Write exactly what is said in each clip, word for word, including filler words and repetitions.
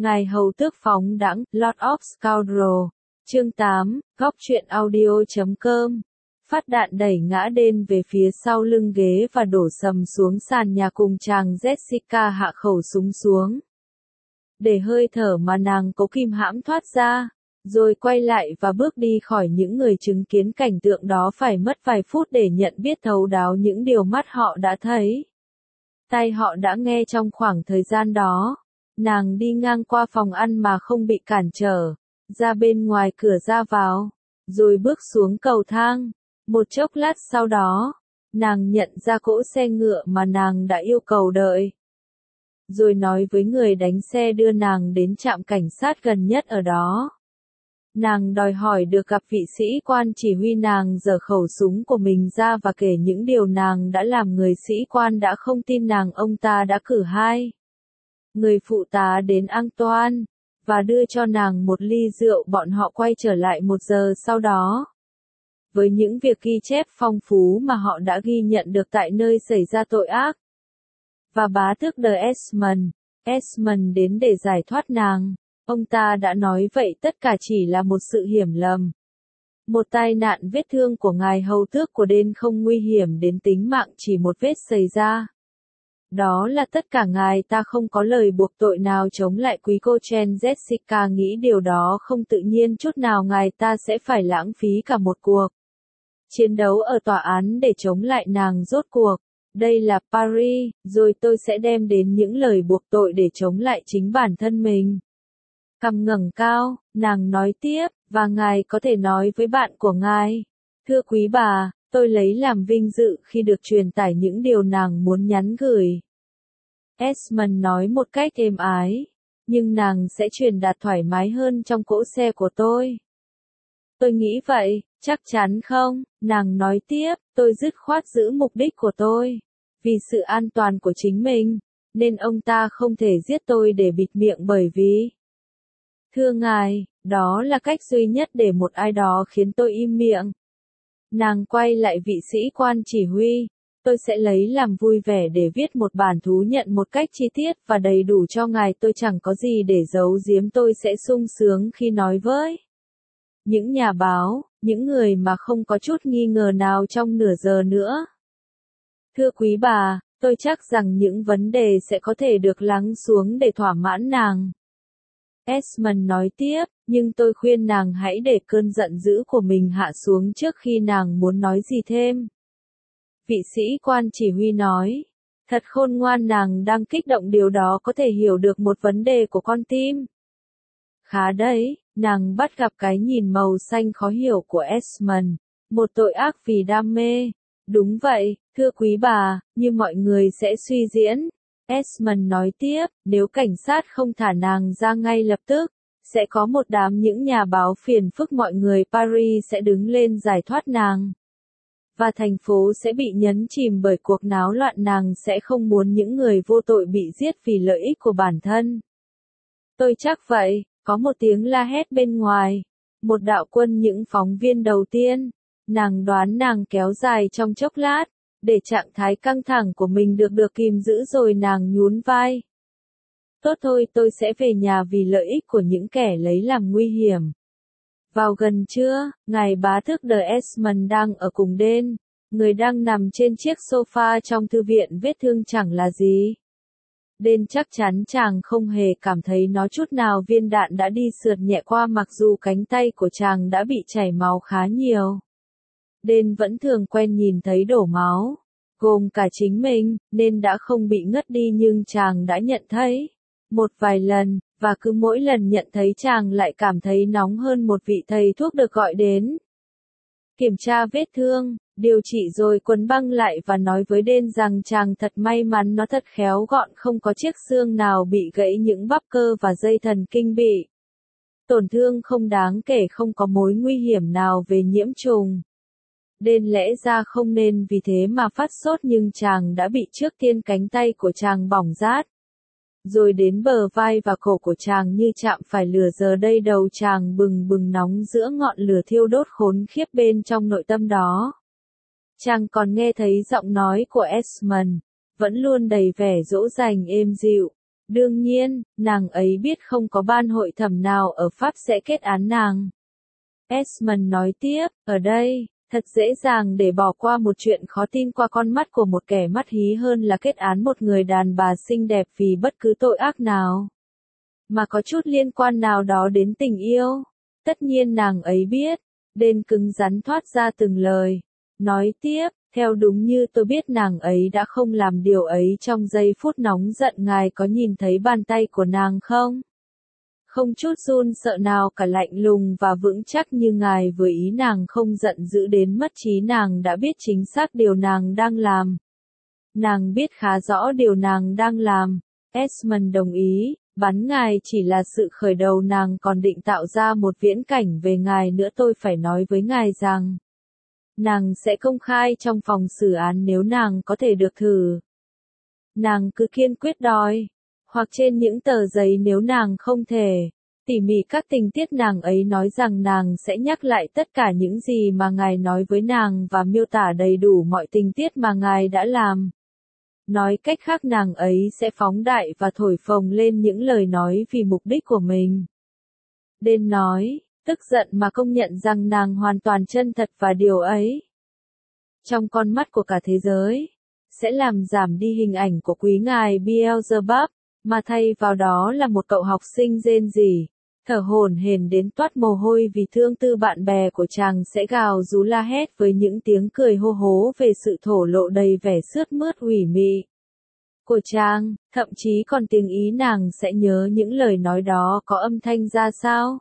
Ngài hầu tước phóng đãng, Lord of Scoundrel. Chương tám, góc truyện audio chấm com. Phát đạn đẩy ngã đên về phía sau lưng ghế và đổ sầm xuống sàn nhà cùng chàng Jessica hạ khẩu súng xuống. Để hơi thở mà nàng cố kìm hãm thoát ra, rồi quay lại và bước đi khỏi những người chứng kiến cảnh tượng đó phải mất vài phút để nhận biết thấu đáo những điều mắt họ đã thấy. Tai họ đã nghe trong khoảng thời gian đó. Nàng đi ngang qua phòng ăn mà không bị cản trở, ra bên ngoài cửa ra vào, rồi bước xuống cầu thang. Một chốc lát sau đó, nàng nhận ra cỗ xe ngựa mà nàng đã yêu cầu đợi. Rồi nói với người đánh xe đưa nàng đến trạm cảnh sát gần nhất ở đó. Nàng đòi hỏi được gặp vị sĩ quan chỉ huy, nàng giở khẩu súng của mình ra và kể những điều nàng đã làm. Người sĩ quan đã không tin nàng. Ông ta đã cử hai người phụ tá đến Antoine, và đưa cho nàng một ly rượu. Bọn họ quay trở lại một giờ sau đó, với những việc ghi chép phong phú mà họ đã ghi nhận được tại nơi xảy ra tội ác. Và bá tước de Esmond, Esmond đến để giải thoát nàng. Ông ta đã nói vậy tất cả chỉ là một sự hiểu lầm. Một tai nạn. Vết thương của ngài hầu tước của đên không nguy hiểm đến tính mạng, chỉ một vết xảy ra. Đó là tất cả. Ngài ta không có lời buộc tội nào chống lại quý cô Chen. Jessica nghĩ điều đó không tự nhiên chút nào. Ngài ta sẽ phải lãng phí cả một cuộc chiến đấu ở tòa án để chống lại nàng. Rốt cuộc, đây là Paris, rồi tôi sẽ đem đến những lời buộc tội để chống lại chính bản thân mình. Cằm ngẩng cao, nàng nói tiếp, và ngài có thể nói với bạn của ngài. Thưa quý bà, tôi lấy làm vinh dự khi được truyền tải những điều nàng muốn nhắn gửi. Esmond nói một cách êm ái, nhưng nàng sẽ truyền đạt thoải mái hơn trong cỗ xe của tôi. Tôi nghĩ vậy, chắc chắn không? Nàng nói tiếp, tôi dứt khoát giữ mục đích của tôi. Vì sự an toàn của chính mình, nên ông ta không thể giết tôi để bịt miệng bởi vì... Thưa ngài, đó là cách duy nhất để một ai đó khiến tôi im miệng. Nàng quay lại vị sĩ quan chỉ huy. Tôi sẽ lấy làm vui vẻ để viết một bản thú nhận một cách chi tiết và đầy đủ cho ngài. Tôi chẳng có gì để giấu giếm. Tôi sẽ sung sướng khi nói với những nhà báo, những người mà không có chút nghi ngờ nào trong nửa giờ nữa. Thưa quý bà, tôi chắc rằng những vấn đề sẽ có thể được lắng xuống để thỏa mãn nàng. Esmond nói tiếp, nhưng tôi khuyên nàng hãy để cơn giận dữ của mình hạ xuống trước khi nàng muốn nói gì thêm. Vị sĩ quan chỉ huy nói, thật khôn ngoan. Nàng đang kích động, điều đó có thể hiểu được một vấn đề của con tim. Khá đấy, nàng bắt gặp cái nhìn màu xanh khó hiểu của Esmond, một tội ác vì đam mê. Đúng vậy, thưa quý bà, như mọi người sẽ suy diễn. Esmond nói tiếp, nếu cảnh sát không thả nàng ra ngay lập tức, sẽ có một đám những nhà báo phiền phức. Mọi người Paris sẽ đứng lên giải thoát nàng. Và thành phố sẽ bị nhấn chìm bởi cuộc náo loạn. Nàng sẽ không muốn những người vô tội bị giết vì lợi ích của bản thân. Tôi chắc vậy. Có một tiếng la hét bên ngoài. Một đạo quân những phóng viên đầu tiên. Nàng đoán nàng kéo dài trong chốc lát, để trạng thái căng thẳng của mình được được kìm giữ, rồi nàng nhún vai. Tốt thôi, tôi sẽ về nhà vì lợi ích của những kẻ lấy làm nguy hiểm. Vào gần trưa, ngài bá tước de Esmond đang ở cùng đên. Người đang nằm trên chiếc sofa trong thư viện, vết thương chẳng là gì. Đên chắc chắn chàng không hề cảm thấy nó chút nào. Viên đạn đã đi sượt nhẹ qua, mặc dù cánh tay của chàng đã bị chảy máu khá nhiều. Đên vẫn thường quen nhìn thấy đổ máu, gồm cả chính mình, nên đã không bị ngất đi, nhưng chàng đã nhận thấy một vài lần, và cứ mỗi lần nhận thấy chàng lại cảm thấy nóng hơn. Một vị thầy thuốc được gọi đến, kiểm tra vết thương, điều trị rồi quấn băng lại và nói với Đên rằng chàng thật may mắn, nó thật khéo gọn, không có chiếc xương nào bị gãy, những bắp cơ và dây thần kinh bị tổn thương không đáng kể, không có mối nguy hiểm nào về nhiễm trùng. Đên lẽ ra không nên vì thế mà phát sốt, nhưng chàng đã bị trước tiên. Cánh tay của chàng bỏng rát, rồi đến bờ vai và cổ của chàng như chạm phải lửa. Giờ đây đầu chàng bừng bừng nóng giữa ngọn lửa thiêu đốt khốn khiếp bên trong nội tâm đó. Chàng còn nghe thấy giọng nói của Esmond, vẫn luôn đầy vẻ dỗ dành êm dịu. Đương nhiên, nàng ấy biết không có ban hội thẩm nào ở Pháp sẽ kết án nàng. Esmond nói tiếp, ở đây, thật dễ dàng để bỏ qua một chuyện khó tin qua con mắt của một kẻ mắt hí hơn là kết án một người đàn bà xinh đẹp vì bất cứ tội ác nào. Mà có chút liên quan nào đó đến tình yêu. Tất nhiên nàng ấy biết. Đên cứng rắn thoát ra từng lời. Nói tiếp, theo đúng như tôi biết nàng ấy đã không làm điều ấy trong giây phút nóng giận, ngài có nhìn thấy bàn tay của nàng không? Không chút run sợ nào cả, lạnh lùng và vững chắc như ngài vừa ý, nàng không giận dữ đến mất trí, nàng đã biết chính xác điều nàng đang làm. Nàng biết khá rõ điều nàng đang làm. Esmond đồng ý, bắn ngài chỉ là sự khởi đầu, nàng còn định tạo ra một viễn cảnh về ngài nữa. Tôi phải nói với ngài rằng, nàng sẽ công khai trong phòng xử án nếu nàng có thể được thử. Nàng cứ kiên quyết đòi, hoặc trên những tờ giấy nếu nàng không thể. Tỉ mỉ các tình tiết, nàng ấy nói rằng nàng sẽ nhắc lại tất cả những gì mà ngài nói với nàng và miêu tả đầy đủ mọi tình tiết mà ngài đã làm. Nói cách khác, nàng ấy sẽ phóng đại và thổi phồng lên những lời nói vì mục đích của mình. Đên nói, tức giận mà công nhận rằng nàng hoàn toàn chân thật, và điều ấy, trong con mắt của cả thế giới, sẽ làm giảm đi hình ảnh của quý ngài Beelzebub, mà thay vào đó là một cậu học sinh rên rỉ, thở hổn hển đến toát mồ hôi vì thương tư. Bạn bè của chàng sẽ gào rú la hét với những tiếng cười hô hố về sự thổ lộ đầy vẻ sướt mướt ủy mị của chàng, thậm chí còn tiếng Ý. Nàng sẽ nhớ những lời nói đó có âm thanh ra sao.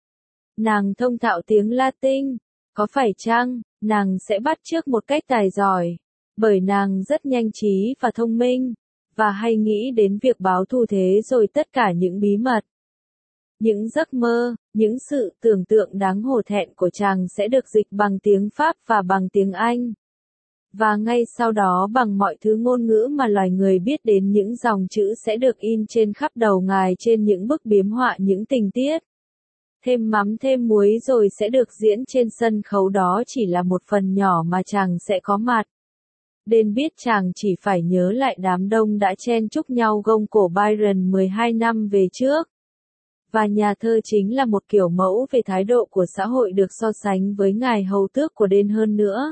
Nàng thông thạo tiếng Latin, có phải chăng? Nàng sẽ bắt chước một cách tài giỏi, bởi nàng rất nhanh trí và thông minh, và hay nghĩ đến việc báo thù. Thế rồi tất cả những bí mật, những giấc mơ, những sự tưởng tượng đáng hổ thẹn của chàng sẽ được dịch bằng tiếng Pháp và bằng tiếng Anh. Và ngay sau đó bằng mọi thứ ngôn ngữ mà loài người biết đến, những dòng chữ sẽ được in trên khắp đầu ngài trên những bức biếm họa những tình tiết. Thêm mắm thêm muối rồi sẽ được diễn trên sân khấu. Đó chỉ là một phần nhỏ mà chàng sẽ có mặt. Đên biết chàng chỉ phải nhớ lại đám đông đã chen chúc nhau gông cổ Byron mười hai năm về trước. Và nhà thơ chính là một kiểu mẫu về thái độ của xã hội, được so sánh với ngài hầu tước của Đên hơn nữa.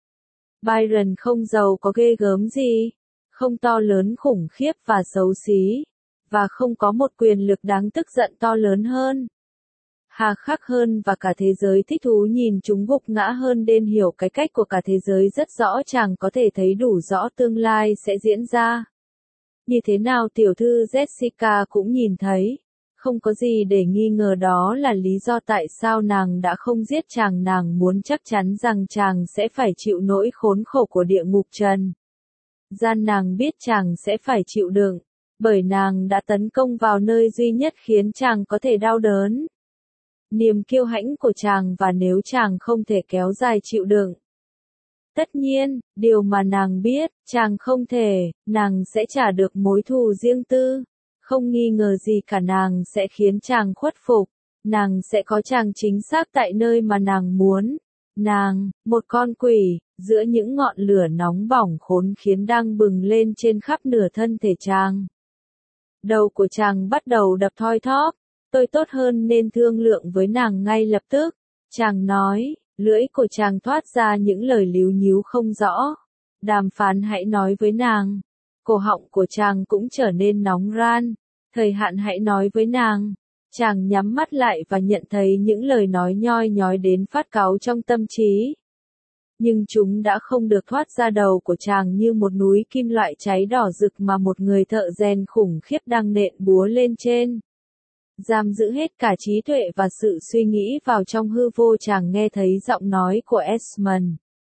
Byron không giàu có ghê gớm gì, không to lớn khủng khiếp và xấu xí, và không có một quyền lực đáng tức giận to lớn hơn, hà khắc hơn, và cả thế giới thích thú nhìn chúng gục ngã hơn. Đên hiểu cái cách của cả thế giới rất rõ, chàng có thể thấy đủ rõ tương lai sẽ diễn ra như thế nào. Tiểu thư Jessica cũng nhìn thấy, không có gì để nghi ngờ, đó là lý do tại sao nàng đã không giết chàng. Nàng muốn chắc chắn rằng chàng sẽ phải chịu nỗi khốn khổ của địa ngục trần gian. Nàng biết chàng sẽ phải chịu đựng, bởi nàng đã tấn công vào nơi duy nhất khiến chàng có thể đau đớn, niềm kiêu hãnh của chàng. Và nếu chàng không thể kéo dài chịu đựng, tất nhiên, điều mà nàng biết, chàng không thể, nàng sẽ trả được mối thù riêng tư. Không nghi ngờ gì cả, nàng sẽ khiến chàng khuất phục. Nàng sẽ có chàng chính xác tại nơi mà nàng muốn. Nàng, một con quỷ, giữa những ngọn lửa nóng bỏng khốn khiến đang bừng lên trên khắp nửa thân thể chàng. Đầu của chàng bắt đầu đập thoi thóp. Tôi tốt hơn nên thương lượng với nàng ngay lập tức. Chàng nói, lưỡi của chàng thoát ra những lời líu nhíu không rõ. Đàm phán, hãy nói với nàng. Cổ họng của chàng cũng trở nên nóng ran. Thời hạn, hãy nói với nàng. Chàng nhắm mắt lại và nhận thấy những lời nói nhoi nhói đến phát cáu trong tâm trí. Nhưng chúng đã không được thoát ra đầu của chàng như một núi kim loại cháy đỏ rực mà một người thợ rèn khủng khiếp đang nện búa lên trên. Giam giữ hết cả trí tuệ và sự suy nghĩ vào trong hư vô. Chàng nghe thấy giọng nói của Esmond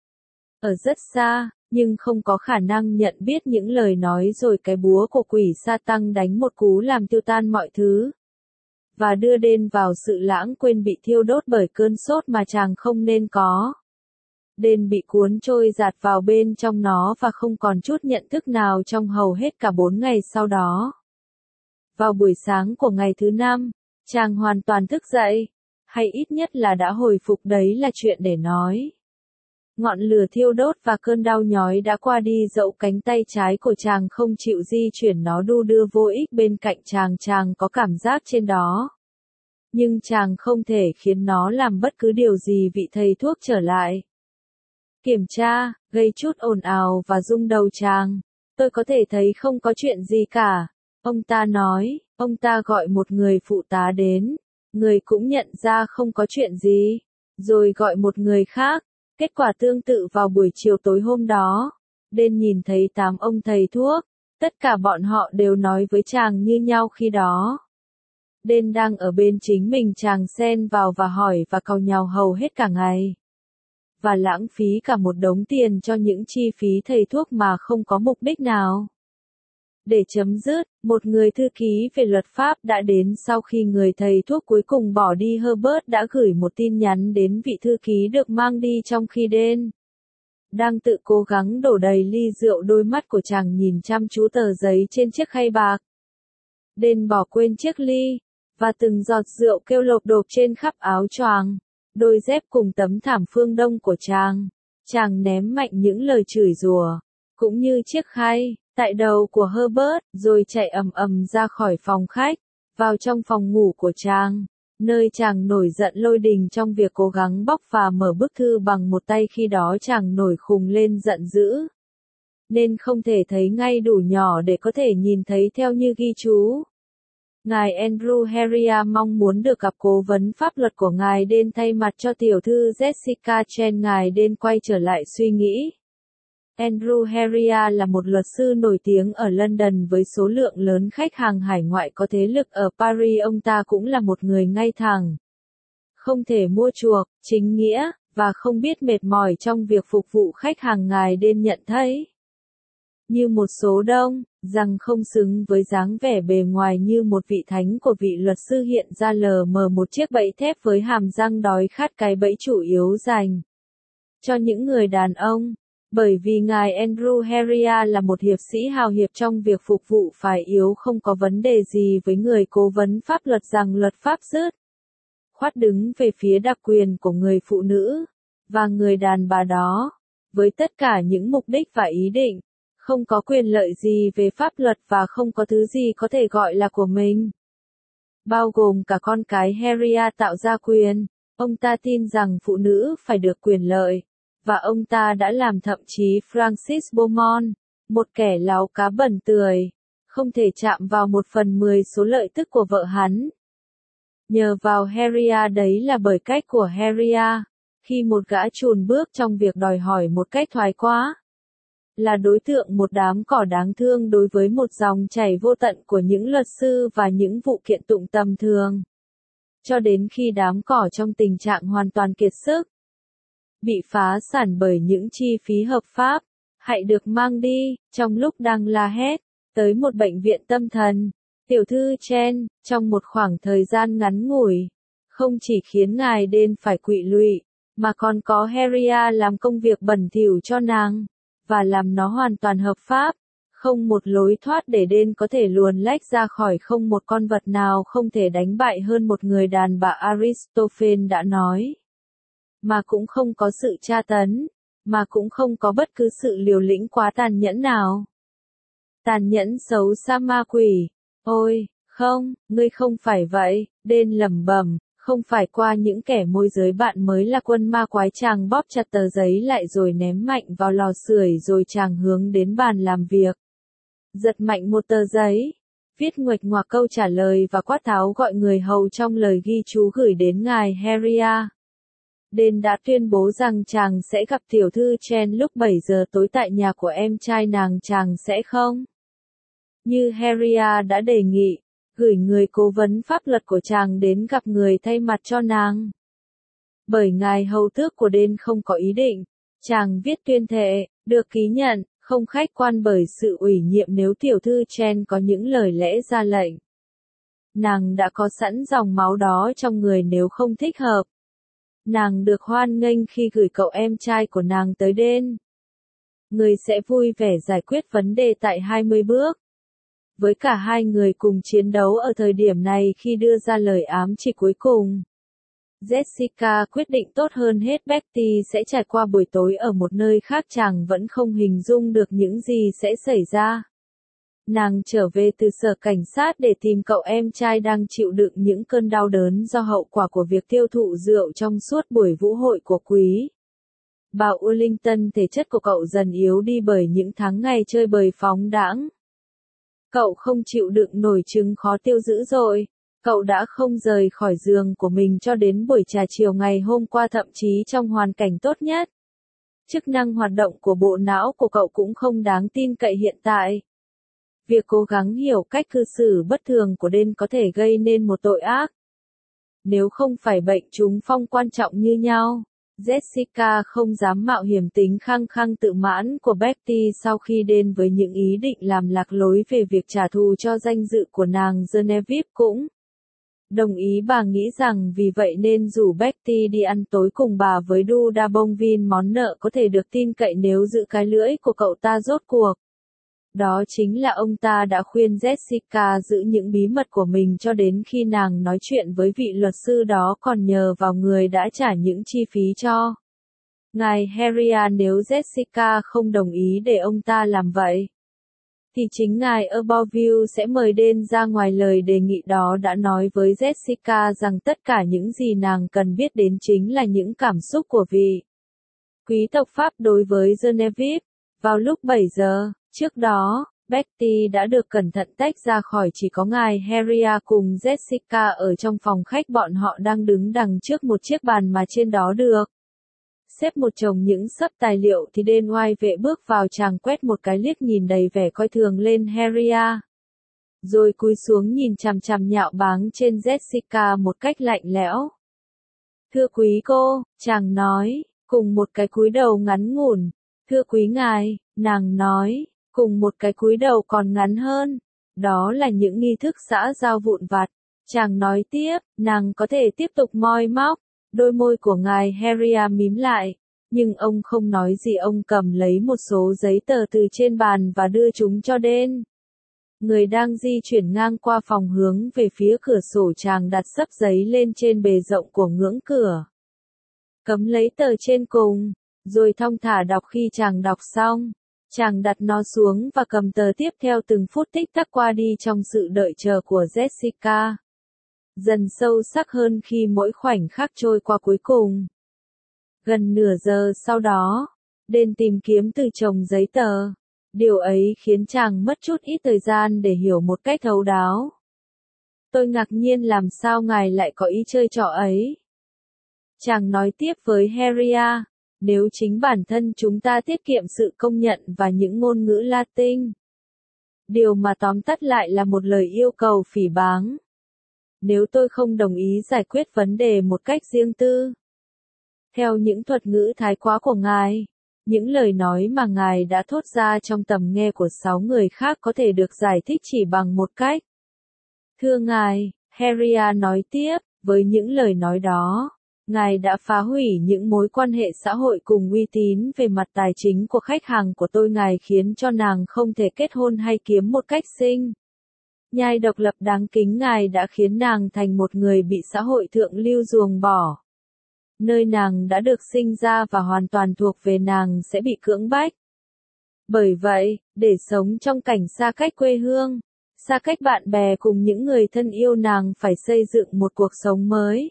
ở rất xa, nhưng không có khả năng nhận biết những lời nói. Rồi cái búa của quỷ sa tăng đánh một cú làm tiêu tan mọi thứ, và đưa Đên vào sự lãng quên, bị thiêu đốt bởi cơn sốt mà chàng không nên có. Đên bị cuốn trôi dạt vào bên trong nó và không còn chút nhận thức nào trong hầu hết cả bốn ngày sau đó. Vào buổi sáng của ngày thứ năm, chàng hoàn toàn thức dậy, hay ít nhất là đã hồi phục, đấy là chuyện để nói. Ngọn lửa thiêu đốt và cơn đau nhói đã qua đi, dẫu cánh tay trái của chàng không chịu di chuyển nó đu đưa vô ích bên cạnh chàng, chàng có cảm giác trên đó. Nhưng chàng không thể khiến nó làm bất cứ điều gì. Vị thầy thuốc trở lại. Kiểm tra, gây chút ồn ào và rung đầu chàng. Tôi có thể thấy không có chuyện gì cả. Ông ta nói, ông ta gọi một người phụ tá đến. Người cũng nhận ra không có chuyện gì. Rồi gọi một người khác. Kết quả tương tự vào buổi chiều tối hôm đó. Đên nhìn thấy tám ông thầy thuốc. Tất cả bọn họ đều nói với chàng như nhau khi đó. Đên đang ở bên chính mình, chàng xen vào và hỏi và càu nhàu hầu hết cả ngày. Và lãng phí cả một đống tiền cho những chi phí thầy thuốc mà không có mục đích nào. Để chấm dứt, một người thư ký về luật pháp đã đến sau khi người thầy thuốc cuối cùng bỏ đi. Herbert đã gửi một tin nhắn đến vị thư ký được mang đi trong khi Đen đang tự cố gắng đổ đầy ly rượu. Đôi mắt của chàng nhìn chăm chú tờ giấy trên chiếc khay bạc. Đen bỏ quên chiếc ly, và từng giọt rượu kêu lộp độp trên khắp áo choàng, đôi dép cùng tấm thảm phương đông của chàng. Chàng ném mạnh những lời chửi rủa, cũng như chiếc khay, tại đầu của Herbert, rồi chạy ầm ầm ra khỏi phòng khách, vào trong phòng ngủ của chàng, nơi chàng nổi giận lôi đình trong việc cố gắng bóc và mở bức thư bằng một tay. Khi đó chàng nổi khùng lên giận dữ, nên không thể thấy ngay đủ nhỏ để có thể nhìn thấy theo như ghi chú. Ngài Andrew Heria mong muốn được gặp cố vấn pháp luật của ngài Đen thay mặt cho tiểu thư Jessica Chen. Ngài Đen quay trở lại suy nghĩ. Andrew Heria là một luật sư nổi tiếng ở London với số lượng lớn khách hàng hải ngoại có thế lực ở Paris. Ông ta cũng là một người ngay thẳng, không thể mua chuộc, chính nghĩa, và không biết mệt mỏi trong việc phục vụ khách hàng. Ngài Đen nhận thấy, như một số đông, rằng không xứng với dáng vẻ bề ngoài như một vị thánh của vị luật sư hiện ra lờ mờ một chiếc bẫy thép với hàm răng đói khát. Cái bẫy chủ yếu dành cho những người đàn ông, bởi vì ngài Andrew Heria là một hiệp sĩ hào hiệp trong việc phục vụ phải yếu. Không có vấn đề gì với người cố vấn pháp luật rằng luật pháp dứt khoát đứng về phía đặc quyền của người phụ nữ và người đàn bà đó, với tất cả những mục đích và ý định. Không có quyền lợi gì về pháp luật và không có thứ gì có thể gọi là của mình, bao gồm cả con cái Heria tạo ra quyền. Ông ta tin rằng phụ nữ phải được quyền lợi, và ông ta đã làm. Thậm chí Francis Beaumont, một kẻ láo cá bẩn tươi, không thể chạm vào một phần mười số lợi tức của vợ hắn. Nhờ vào Heria, đấy là bởi cách của Heria, khi một gã chùn bước trong việc đòi hỏi một cách thoái quá, là đối tượng một đám cỏ đáng thương đối với một dòng chảy vô tận của những luật sư và những vụ kiện tụng tầm thường. Cho đến khi đám cỏ trong tình trạng hoàn toàn kiệt sức, bị phá sản bởi những chi phí hợp pháp, hãy được mang đi, trong lúc đang la hét, tới một bệnh viện tâm thần. Tiểu thư Chen, trong một khoảng thời gian ngắn ngủi, không chỉ khiến ngài Đen phải quỵ lụy, mà còn có Heria làm công việc bẩn thỉu cho nàng, và làm nó hoàn toàn hợp pháp. Không một lối thoát để Đen có thể luồn lách ra khỏi. Không một con vật nào không thể đánh bại hơn một người đàn bà, Aristophanes đã nói. Mà cũng không có sự tra tấn, mà cũng không có bất cứ sự liều lĩnh quá tàn nhẫn nào. Tàn nhẫn xấu xa ma quỷ. Ôi, không, ngươi không phải vậy, Đen lẩm bẩm. Không phải qua những kẻ môi giới bạn mới là quân ma quái. Chàng bóp chặt tờ giấy lại rồi ném mạnh vào lò sưởi, rồi chàng hướng đến bàn làm việc. Giật mạnh một tờ giấy, viết nguệch ngoạc câu trả lời và quát tháo gọi người hầu trong lời ghi chú gửi đến ngài Heria. Đen đã tuyên bố rằng chàng sẽ gặp tiểu thư Chen lúc bảy giờ tối tại nhà của em trai nàng. Chàng sẽ không, như Heria đã đề nghị, gửi người cố vấn pháp luật của chàng đến gặp người thay mặt cho nàng. Bởi ngài hầu tước của Đen không có ý định, chàng viết tuyên thệ, được ký nhận, không khách quan bởi sự ủy nhiệm nếu tiểu thư Chen có những lời lẽ ra lệnh. Nàng đã có sẵn dòng máu đó trong người nếu không thích hợp. Nàng được hoan nghênh khi gửi cậu em trai của nàng tới Đen. Người sẽ vui vẻ giải quyết vấn đề tại hai mươi bước. Với cả hai người cùng chiến đấu ở thời điểm này khi đưa ra lời ám chỉ cuối cùng. Jessica quyết định tốt hơn hết Betty sẽ trải qua buổi tối ở một nơi khác, chàng vẫn không hình dung được những gì sẽ xảy ra. Nàng trở về từ sở cảnh sát để tìm cậu em trai đang chịu đựng những cơn đau đớn do hậu quả của việc tiêu thụ rượu trong suốt buổi vũ hội của quý bà Wellington. Thể chất của cậu dần yếu đi bởi những tháng ngày chơi bời phóng đãng. Cậu không chịu đựng nổi chứng khó tiêu dữ dội. Cậu đã không rời khỏi giường của mình cho đến buổi trà chiều ngày hôm qua, thậm chí trong hoàn cảnh tốt nhất. Chức năng hoạt động của bộ não của cậu cũng không đáng tin cậy hiện tại. Việc cố gắng hiểu cách cư xử bất thường của Dan có thể gây nên một tội ác. Nếu không phải bệnh trúng phong quan trọng như nhau, Jessica không dám mạo hiểm tính khăng khăng tự mãn của Betty sau khi Dan với những ý định làm lạc lối về việc trả thù cho danh dự của nàng. Genevieve cũng đồng ý. Bà nghĩ rằng vì vậy nên rủ Betty đi ăn tối cùng bà với Duda Bonvin, món nợ có thể được tin cậy nếu giữ cái lưỡi của cậu ta. Rốt cuộc đó chính là ông ta đã khuyên Jessica giữ những bí mật của mình cho đến khi nàng nói chuyện với vị luật sư đó, còn nhờ vào người đã trả những chi phí cho ngài Harriet. Nếu Jessica không đồng ý để ông ta làm vậy, thì chính ngài Abbeville sẽ mời Dan ra ngoài. Lời đề nghị đó đã nói với Jessica rằng tất cả những gì nàng cần biết đến chính là những cảm xúc của vị quý tộc Pháp đối với Genevieve. Vào lúc bảy giờ, trước đó, Betty đã được cẩn thận tách ra khỏi chỉ có ngài Harriet cùng Jessica ở trong phòng khách. Bọn họ đang đứng đằng trước một chiếc bàn mà trên đó được xếp một chồng những xấp tài liệu thì Dan oai vệ bước vào. Chàng quét một cái liếc nhìn đầy vẻ coi thường lên Harriet, rồi cúi xuống nhìn chằm chằm nhạo báng trên Jessica một cách lạnh lẽo. Thưa quý cô, chàng nói, cùng một cái cúi đầu ngắn ngủn. Thưa quý ngài, nàng nói, cùng một cái cúi đầu còn ngắn hơn. Đó là những nghi thức xã giao vụn vặt. Chàng nói tiếp, nàng có thể tiếp tục moi móc. Đôi môi của ngài Harriet mím lại, nhưng ông không nói gì. Ông cầm lấy một số giấy tờ từ trên bàn và đưa chúng cho Dan, người đang di chuyển ngang qua phòng hướng về phía cửa sổ. Chàng đặt xấp giấy lên trên bề rộng của ngưỡng cửa, cấm lấy tờ trên cùng, rồi thong thả đọc. Khi chàng đọc xong, chàng đặt nó xuống và cầm tờ tiếp theo. Từng phút tích tắc qua đi trong sự đợi chờ của Jessica, dần sâu sắc hơn khi mỗi khoảnh khắc trôi qua. Cuối cùng, gần nửa giờ sau đó, Dan tìm kiếm từ chồng giấy tờ. Điều ấy khiến chàng mất chút ít thời gian để hiểu một cách thấu đáo. Tôi ngạc nhiên làm sao ngài lại có ý chơi trò ấy. Chàng nói tiếp với Harriet, nếu chính bản thân chúng ta tiết kiệm sự công nhận và những ngôn ngữ Latin. Điều mà tóm tắt lại là một lời yêu cầu phỉ báng. Nếu tôi không đồng ý giải quyết vấn đề một cách riêng tư, theo những thuật ngữ thái quá của ngài, những lời nói mà ngài đã thốt ra trong tầm nghe của sáu người khác có thể được giải thích chỉ bằng một cách. Thưa ngài, Harriet nói tiếp, với những lời nói đó, ngài đã phá hủy những mối quan hệ xã hội cùng uy tín về mặt tài chính của khách hàng của tôi. Ngài khiến cho nàng không thể kết hôn hay kiếm một cách sinh nhai độc lập đáng kính. Ngài đã khiến nàng thành một người bị xã hội thượng lưu ruồng bỏ. Nơi nàng đã được sinh ra và hoàn toàn thuộc về nàng sẽ bị cưỡng bách. Bởi vậy, để sống trong cảnh xa cách quê hương, xa cách bạn bè cùng những người thân yêu, nàng phải xây dựng một cuộc sống mới.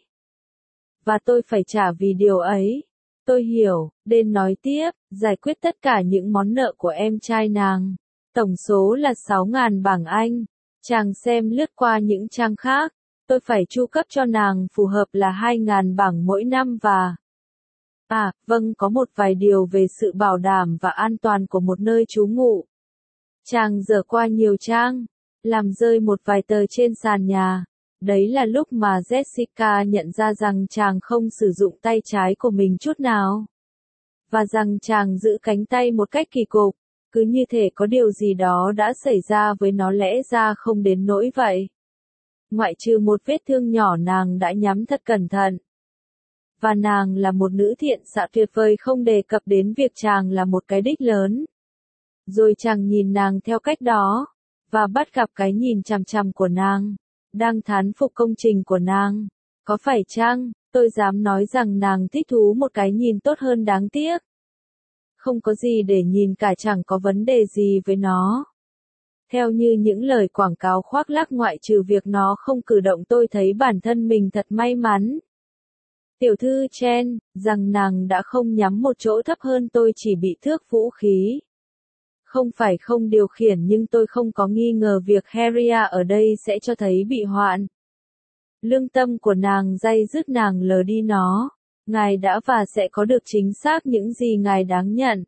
Và tôi phải trả vì điều ấy. Tôi hiểu, Dan nói tiếp, giải quyết tất cả những món nợ của em trai nàng. Tổng số là sáu nghìn bảng Anh. Chàng xem lướt qua những trang khác. Tôi phải chu cấp cho nàng phù hợp là hai nghìn bảng mỗi năm và... À, vâng, có một vài điều về sự bảo đảm và an toàn của một nơi trú ngụ. Chàng dở qua nhiều trang, làm rơi một vài tờ trên sàn nhà. Đấy là lúc mà Jessica nhận ra rằng chàng không sử dụng tay trái của mình chút nào. Và rằng chàng giữ cánh tay một cách kỳ cục, cứ như thể có điều gì đó đã xảy ra với nó, lẽ ra không đến nỗi vậy. Ngoại trừ một vết thương nhỏ, nàng đã nhắm thật cẩn thận. Và nàng là một nữ thiện xạ tuyệt vời, không đề cập đến việc chàng là một cái đích lớn. Rồi chàng nhìn nàng theo cách đó, và bắt gặp cái nhìn chằm chằm của nàng, đang thán phục công trình của nàng. Có phải chăng, Tôi dám nói rằng nàng thích thú một cái nhìn tốt hơn đáng tiếc. Không có gì để nhìn cả, chẳng có vấn đề gì với nó. Theo như những lời quảng cáo khoác lác, ngoại trừ việc nó không cử động, tôi thấy bản thân mình thật may mắn. Tiểu thư Chen, rằng nàng đã không nhắm một chỗ thấp hơn tôi, chỉ bị thước vũ khí. Không phải không điều khiển, nhưng tôi không có nghi ngờ việc Heria ở đây sẽ cho thấy bị hoạn. Lương tâm của nàng day dứt, nàng lờ đi nó. Ngài đã và sẽ có được chính xác những gì ngài đáng nhận.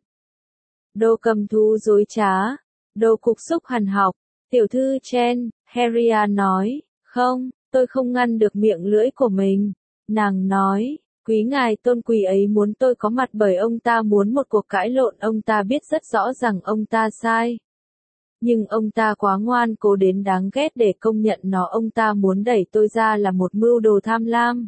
Đồ cầm thú dối trá. Đồ cục xúc hằn học. Tiểu thư Chen, Heria nói, không, tôi không ngăn được miệng lưỡi của mình. Nàng nói, quý ngài tôn quý ấy muốn tôi có mặt bởi ông ta muốn một cuộc cãi lộn, ông ta biết rất rõ rằng ông ta sai. Nhưng ông ta quá ngoan cố đến đáng ghét để công nhận nó, ông ta muốn đẩy tôi ra là một mưu đồ tham lam.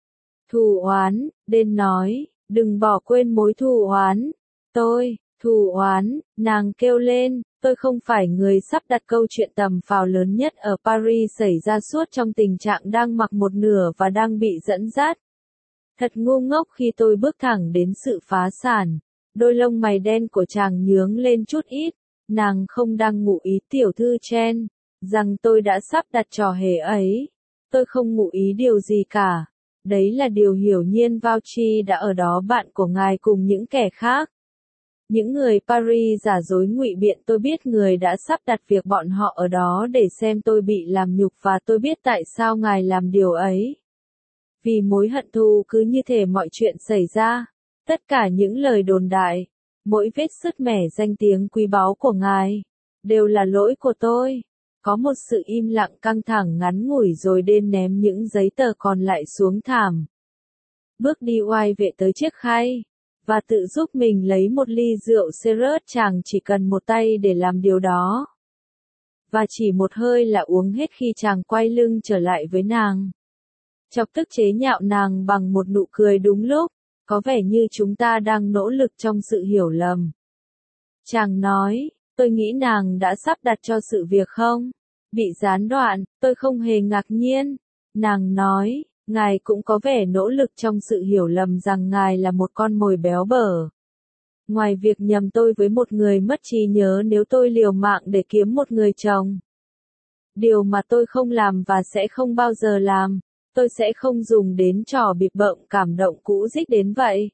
Thù oán, Den nói, đừng bỏ quên mối thù oán. Tôi, thù oán, nàng kêu lên, tôi không phải người sắp đặt câu chuyện tầm phào lớn nhất ở Paris xảy ra suốt trong tình trạng đang mặc một nửa và đang bị dẫn dắt. Thật ngu ngốc khi tôi bước thẳng đến sự phá sản. Đôi lông mày đen của chàng nhướng lên chút ít. Nàng không đang ngụ ý, tiểu thư Chen, rằng tôi đã sắp đặt trò hề ấy. Tôi không ngụ ý điều gì cả. Đấy là điều hiển nhiên, Vauchi đã ở đó, bạn của ngài cùng những kẻ khác. Những người Paris giả dối ngụy biện, tôi biết người đã sắp đặt việc bọn họ ở đó để xem tôi bị làm nhục, và tôi biết tại sao ngài làm điều ấy. Vì mối hận thù, cứ như thể mọi chuyện xảy ra. Tất cả những lời đồn đại, mỗi vết sứt mẻ danh tiếng quý báu của ngài, đều là lỗi của tôi. Có một sự im lặng căng thẳng ngắn ngủi, rồi Den ném những giấy tờ còn lại xuống thảm. Bước đi oai vệ tới chiếc khay, và tự giúp mình lấy một ly rượu Ceres, chàng chỉ cần một tay để làm điều đó. Và chỉ một hơi là uống hết khi chàng quay lưng trở lại với nàng. Chọc tức chế nhạo nàng bằng một nụ cười đúng lúc, có vẻ như chúng ta đang nỗ lực trong sự hiểu lầm. Chàng nói, tôi nghĩ nàng đã sắp đặt cho sự việc không? Bị gián đoạn, tôi không hề ngạc nhiên. Nàng nói, ngài cũng có vẻ nỗ lực trong sự hiểu lầm rằng ngài là một con mồi béo bở. Ngoài việc nhầm tôi với một người mất trí nhớ, nếu tôi liều mạng để kiếm một người chồng, điều mà tôi không làm và sẽ không bao giờ làm, tôi sẽ không dùng đến trò bịp bợm cảm động cũ dích đến vậy.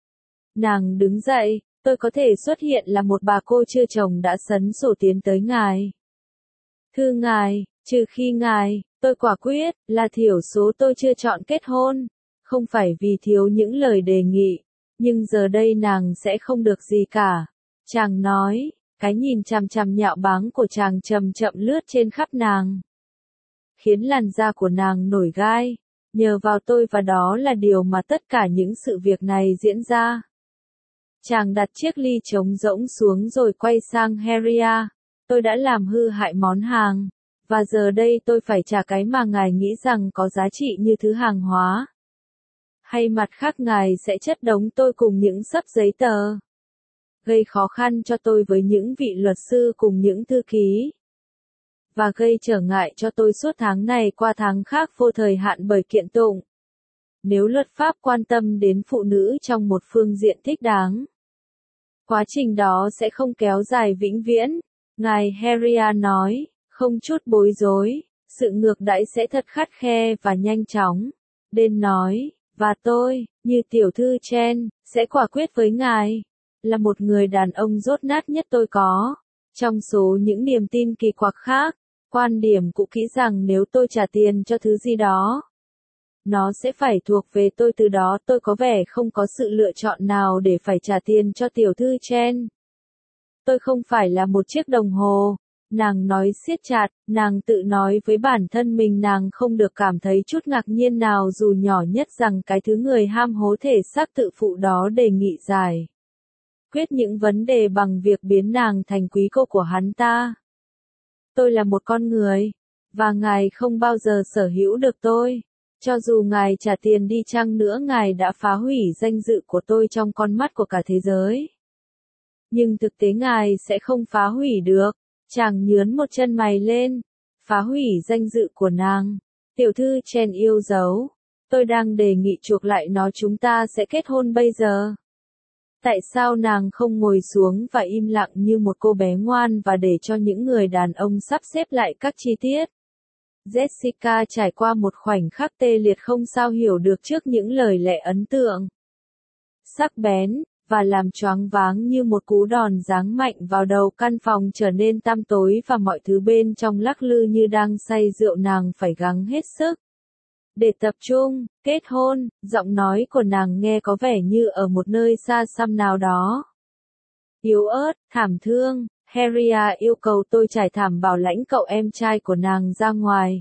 Nàng đứng dậy, tôi có thể xuất hiện là một bà cô chưa chồng đã sấn sổ tiến tới ngài. Thưa ngài, trừ khi ngài, tôi quả quyết, là thiểu số tôi chưa chọn kết hôn, không phải vì thiếu những lời đề nghị, nhưng giờ đây nàng sẽ không được gì cả. Chàng nói, cái nhìn chằm chằm nhạo báng của chàng chậm chậm lướt trên khắp nàng, khiến làn da của nàng nổi gai. Nhờ vào tôi, và đó là điều mà tất cả những sự việc này diễn ra. Chàng đặt chiếc ly trống rỗng xuống rồi quay sang Heria. Tôi đã làm hư hại món hàng, và giờ đây tôi phải trả cái mà ngài nghĩ rằng có giá trị như thứ hàng hóa. Hay mặt khác, ngài sẽ chất đống tôi cùng những xấp giấy tờ, gây khó khăn cho tôi với những vị luật sư cùng những thư ký, và gây trở ngại cho tôi suốt tháng này qua tháng khác vô thời hạn bởi kiện tụng. Nếu luật pháp quan tâm đến phụ nữ trong một phương diện thích đáng, quá trình đó sẽ không kéo dài vĩnh viễn. Ngài Heria nói, không chút bối rối, sự ngược đãi sẽ thật khắt khe và nhanh chóng. Den nói, và tôi, như tiểu thư Chen, sẽ quả quyết với ngài, là một người đàn ông dốt nát nhất tôi có. Trong số những niềm tin kỳ quặc khác, quan điểm cũ kỹ rằng nếu tôi trả tiền cho thứ gì đó, nó sẽ phải thuộc về tôi, từ đó tôi có vẻ không có sự lựa chọn nào để phải trả tiền cho tiểu thư Chen. Tôi không phải là một chiếc đồng hồ. Nàng nói siết chặt, nàng tự nói với bản thân mình nàng không được cảm thấy chút ngạc nhiên nào dù nhỏ nhất rằng cái thứ người ham hố thể xác tự phụ đó đề nghị giải quyết những vấn đề bằng việc biến nàng thành quý cô của hắn ta. Tôi là một con người, và ngài không bao giờ sở hữu được tôi. Cho dù ngài trả tiền đi chăng nữa, ngài đã phá hủy danh dự của tôi trong con mắt của cả thế giới. Nhưng thực tế ngài sẽ không phá hủy được. Chàng nhướn một chân mày lên. Phá hủy danh dự của nàng. Tiểu thư Chen yêu dấu. Tôi đang đề nghị chuộc lại nó, chúng ta sẽ kết hôn bây giờ. Tại sao nàng không ngồi xuống và im lặng như một cô bé ngoan và để cho những người đàn ông sắp xếp lại các chi tiết? Jessica trải qua một khoảnh khắc tê liệt không sao hiểu được trước những lời lẽ ấn tượng, sắc bén, và làm choáng váng như một cú đòn giáng mạnh vào đầu. Căn phòng trở nên tăm tối và mọi thứ bên trong lắc lư như đang say rượu. Nàng phải gắng hết sức để tập trung. Kết hôn, giọng nói của nàng nghe có vẻ như ở một nơi xa xăm nào đó. Yếu ớt, thảm thương. Harriet yêu cầu tôi trải thảm bảo lãnh cậu em trai của nàng ra ngoài.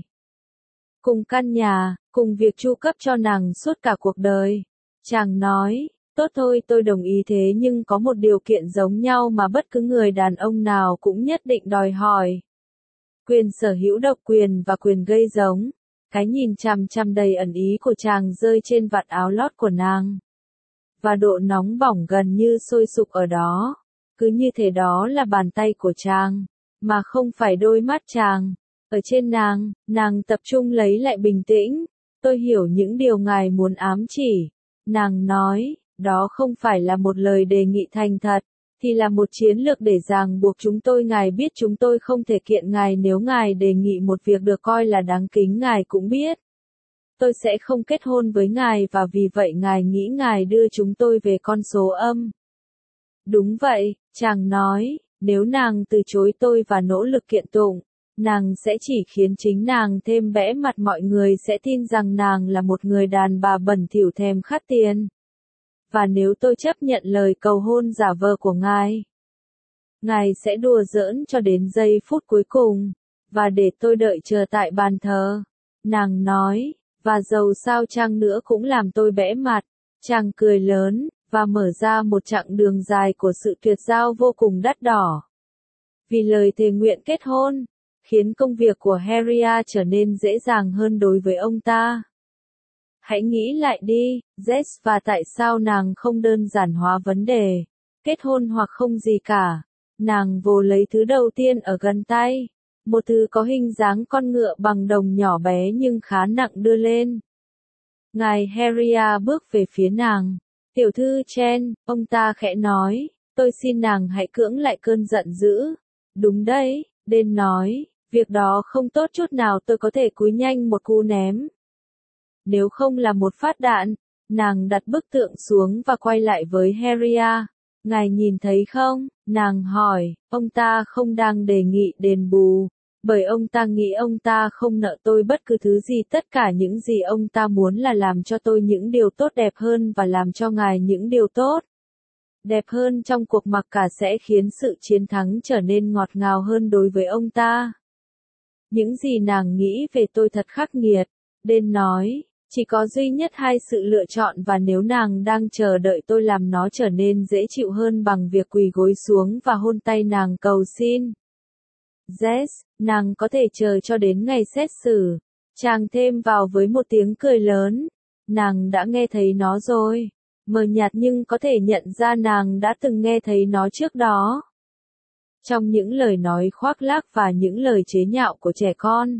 Cùng căn nhà, cùng việc chu cấp cho nàng suốt cả cuộc đời. Chàng nói, tốt thôi, tôi đồng ý, thế nhưng có một điều kiện giống nhau mà bất cứ người đàn ông nào cũng nhất định đòi hỏi. Quyền sở hữu độc quyền và quyền gây giống. Cái nhìn chằm chằm đầy ẩn ý của chàng rơi trên vạt áo lót của nàng. Và độ nóng bỏng gần như sôi sục ở đó. Cứ như thế đó là bàn tay của chàng, mà không phải đôi mắt chàng. Ở trên nàng, nàng tập trung lấy lại bình tĩnh. Tôi hiểu những điều ngài muốn ám chỉ. Nàng nói, đó không phải là một lời đề nghị thành thật, thì là một chiến lược để ràng buộc chúng tôi. Ngài biết chúng tôi không thể kiện ngài nếu ngài đề nghị một việc được coi là đáng kính. Ngài cũng biết, tôi sẽ không kết hôn với ngài và vì vậy ngài nghĩ ngài đưa chúng tôi về con số âm. Đúng vậy, chàng nói, nếu nàng từ chối tôi và nỗ lực kiện tụng, nàng sẽ chỉ khiến chính nàng thêm bẽ mặt. Mọi người sẽ tin rằng nàng là một người đàn bà bẩn thỉu thèm khát tiền. Và nếu tôi chấp nhận lời cầu hôn giả vờ của ngài, ngài sẽ đùa giỡn cho đến giây phút cuối cùng, và để tôi đợi chờ tại bàn thờ. Nàng nói, và dầu sao chăng nữa cũng làm tôi bẽ mặt. Chàng cười lớn, và mở ra một chặng đường dài của sự tuyệt giao vô cùng đắt đỏ. Vì lời thề nguyện kết hôn, khiến công việc của Harriet trở nên dễ dàng hơn đối với ông ta. Hãy nghĩ lại đi, Jess, và tại sao nàng không đơn giản hóa vấn đề, kết hôn hoặc không gì cả. Nàng vồ lấy thứ đầu tiên ở gần tay, một thứ có hình dáng con ngựa bằng đồng nhỏ bé nhưng khá nặng đưa lên. Ngài Harriet bước về phía nàng. Tiểu thư Chen, ông ta khẽ nói, tôi xin nàng hãy cưỡng lại cơn giận dữ. Đúng đấy, Den nói, việc đó không tốt chút nào. Tôi có thể cúi nhanh một cú ném. Nếu không là một phát đạn. Nàng đặt bức tượng xuống và quay lại với Harriet. Ngài nhìn thấy không? Nàng hỏi, ông ta không đang đề nghị đền bù, bởi ông ta nghĩ ông ta không nợ tôi bất cứ thứ gì. Tất cả những gì ông ta muốn là làm cho tôi những điều tốt đẹp hơn và làm cho ngài những điều tốt đẹp hơn trong cuộc mặc cả sẽ khiến sự chiến thắng trở nên ngọt ngào hơn đối với ông ta. Những gì nàng nghĩ về tôi thật khắc nghiệt, Den nói. Chỉ có duy nhất hai sự lựa chọn và nếu nàng đang chờ đợi tôi làm nó trở nên dễ chịu hơn bằng việc quỳ gối xuống và hôn tay nàng cầu xin. Jess, nàng có thể chờ cho đến ngày xét xử. Chàng thêm vào với một tiếng cười lớn. Nàng đã nghe thấy nó rồi. Mờ nhạt nhưng có thể nhận ra nàng đã từng nghe thấy nó trước đó. Trong những lời nói khoác lác và những lời chế nhạo của trẻ con.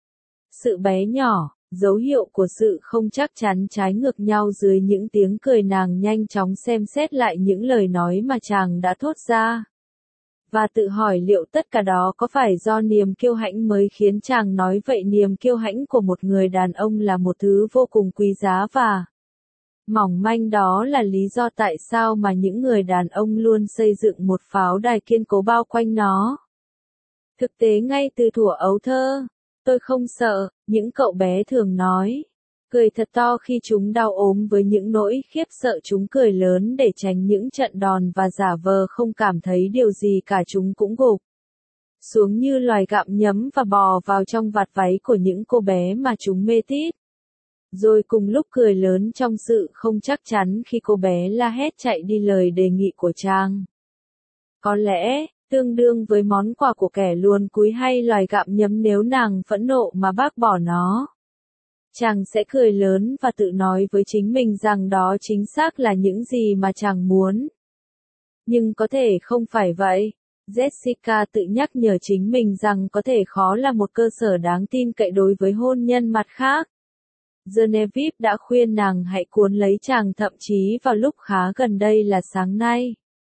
Sự bé nhỏ. Dấu hiệu của sự không chắc chắn trái ngược nhau dưới những tiếng cười. Nàng nhanh chóng xem xét lại những lời nói mà chàng đã thốt ra. Và tự hỏi liệu tất cả đó có phải do niềm kiêu hãnh mới khiến chàng nói vậy. Niềm kiêu hãnh của một người đàn ông là một thứ vô cùng quý giá và mỏng manh. Đó là lý do tại sao mà những người đàn ông luôn xây dựng một pháo đài kiên cố bao quanh nó. Thực tế ngay từ thuở ấu thơ. Tôi không sợ, những cậu bé thường nói. Cười thật to khi chúng đau ốm với những nỗi khiếp sợ. Chúng cười lớn để tránh những trận đòn và giả vờ không cảm thấy điều gì cả. Chúng cũng gục xuống như loài gặm nhấm và bò vào trong vạt váy của những cô bé mà chúng mê tít. Rồi cùng lúc cười lớn trong sự không chắc chắn khi cô bé la hét chạy đi lời đề nghị của chàng. Có lẽ, tương đương với món quà của kẻ luồn cúi hay loài gặm nhấm nếu nàng phẫn nộ mà bác bỏ nó. Chàng sẽ cười lớn và tự nói với chính mình rằng đó chính xác là những gì mà chàng muốn. Nhưng có thể không phải vậy. Jessica tự nhắc nhở chính mình rằng có thể khó là một cơ sở đáng tin cậy đối với hôn nhân. Mặt khác, Genevieve đã khuyên nàng hãy cuốn lấy chàng thậm chí vào lúc khá gần đây là sáng nay.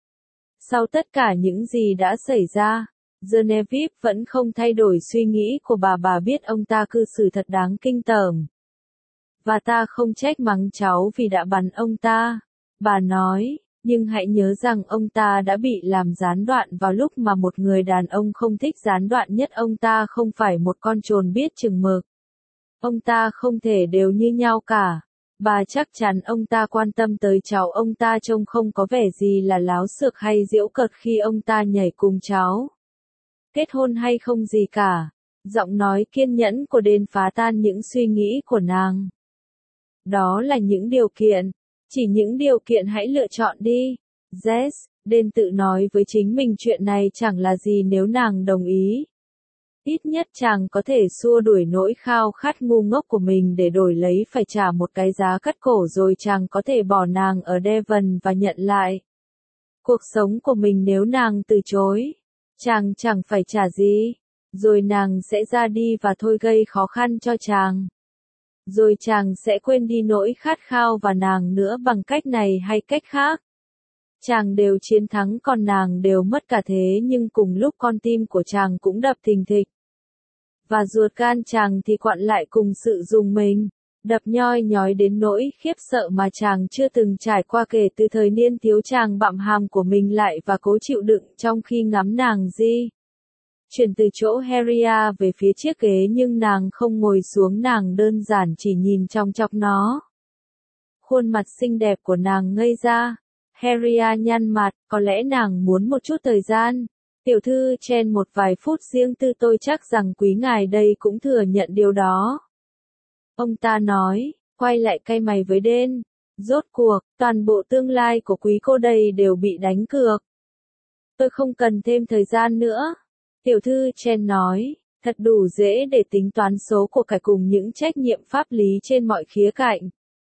Sau tất cả những gì đã xảy ra, Genevieve vẫn không thay đổi suy nghĩ của bà bà biết ông ta cư xử thật đáng kinh tởm. Và ta không trách mắng cháu vì đã bắn ông ta. Bà nói, nhưng hãy nhớ rằng ông ta đã bị làm gián đoạn vào lúc mà một người đàn ông không thích gián đoạn nhất. Ông ta không phải một con trồn biết chừng mực. Ông ta không thể đều như nhau cả. Bà chắc chắn ông ta quan tâm tới cháu. Ông ta trông không có vẻ gì là láo xược hay giễu cợt khi ông ta nhảy cùng cháu. Kết hôn hay không gì cả. Giọng nói kiên nhẫn của Đen phá tan những suy nghĩ của nàng. Đó là những điều kiện. Chỉ những điều kiện hãy lựa chọn đi. Jess, Đen tự nói với chính mình chuyện này chẳng là gì nếu nàng đồng ý. Ít nhất chàng có thể xua đuổi nỗi khao khát ngu ngốc của mình để đổi lấy phải trả một cái giá cắt cổ rồi chàng có thể bỏ nàng ở Devon và nhận lại cuộc sống của mình nếu nàng từ chối. Chàng chẳng phải trả gì. Rồi nàng sẽ ra đi và thôi gây khó khăn cho chàng. Rồi chàng sẽ quên đi nỗi khát khao và nàng nữa bằng cách này hay cách khác. Chàng đều chiến thắng còn nàng đều mất cả thế nhưng cùng lúc con tim của chàng cũng đập thình thịch. Và ruột gan chàng thì quặn lại cùng sự rùng mình, đập nhoi nhói đến nỗi khiếp sợ mà chàng chưa từng trải qua kể từ thời niên thiếu. Chàng bặm hàm của mình lại và cố chịu đựng trong khi ngắm nàng di chuyển từ chỗ Harriet về phía chiếc ghế nhưng nàng không ngồi xuống, nàng đơn giản chỉ nhìn chòng chọc nó. Khuôn mặt xinh đẹp của nàng ngây ra. Harriet nhăn mặt, có lẽ nàng muốn một chút thời gian. Tiểu thư Chen một vài phút riêng tư, tôi chắc rằng quý ngài đây cũng thừa nhận điều đó. Ông ta nói, quay lại cay mày với Đen. Rốt cuộc, toàn bộ tương lai của quý cô đây đều bị đánh cược. Tôi không cần thêm thời gian nữa. Tiểu thư Chen nói, thật đủ dễ để tính toán số của cải cùng những trách nhiệm pháp lý trên mọi khía cạnh.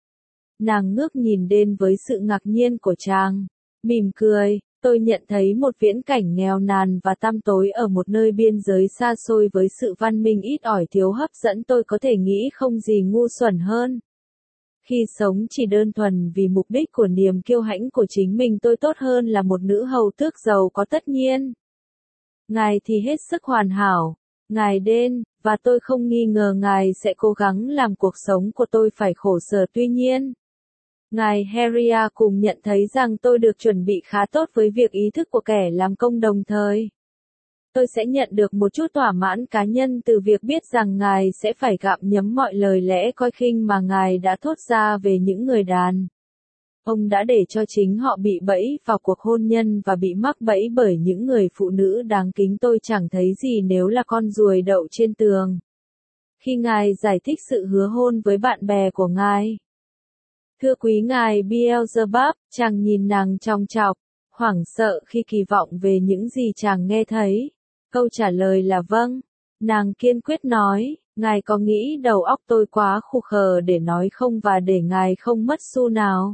Nàng ngước nhìn Đen với sự ngạc nhiên của chàng, mỉm cười. Tôi nhận thấy một viễn cảnh nghèo nàn và tăm tối ở một nơi biên giới xa xôi với sự văn minh ít ỏi thiếu hấp dẫn. Tôi có thể nghĩ không gì ngu xuẩn hơn. Khi sống chỉ đơn thuần vì mục đích của niềm kiêu hãnh của chính mình, tôi tốt hơn là một nữ hầu tước giàu có. Tất nhiên, ngài thì hết sức hoàn hảo, ngài Đen, và tôi không nghi ngờ ngài sẽ cố gắng làm cuộc sống của tôi phải khổ sở. Tuy nhiên, ngài Harriet cùng nhận thấy rằng tôi được chuẩn bị khá tốt với việc ý thức của kẻ làm công đồng thời. Tôi sẽ nhận được một chút thỏa mãn cá nhân từ việc biết rằng ngài sẽ phải gặm nhấm mọi lời lẽ coi khinh mà ngài đã thốt ra về những người đàn ông đã để cho chính họ bị bẫy vào cuộc hôn nhân và bị mắc bẫy bởi những người phụ nữ đáng kính. Tôi chẳng thấy gì nếu là con ruồi đậu trên tường. Khi ngài giải thích sự hứa hôn với bạn bè của ngài. Thưa quý ngài Beelzebub, chàng nhìn nàng chòng chọc, hoảng sợ khi kỳ vọng về những gì chàng nghe thấy. Câu trả lời là vâng. Nàng kiên quyết nói, ngài có nghĩ đầu óc tôi quá khù khờ để nói không và để ngài không mất xu nào?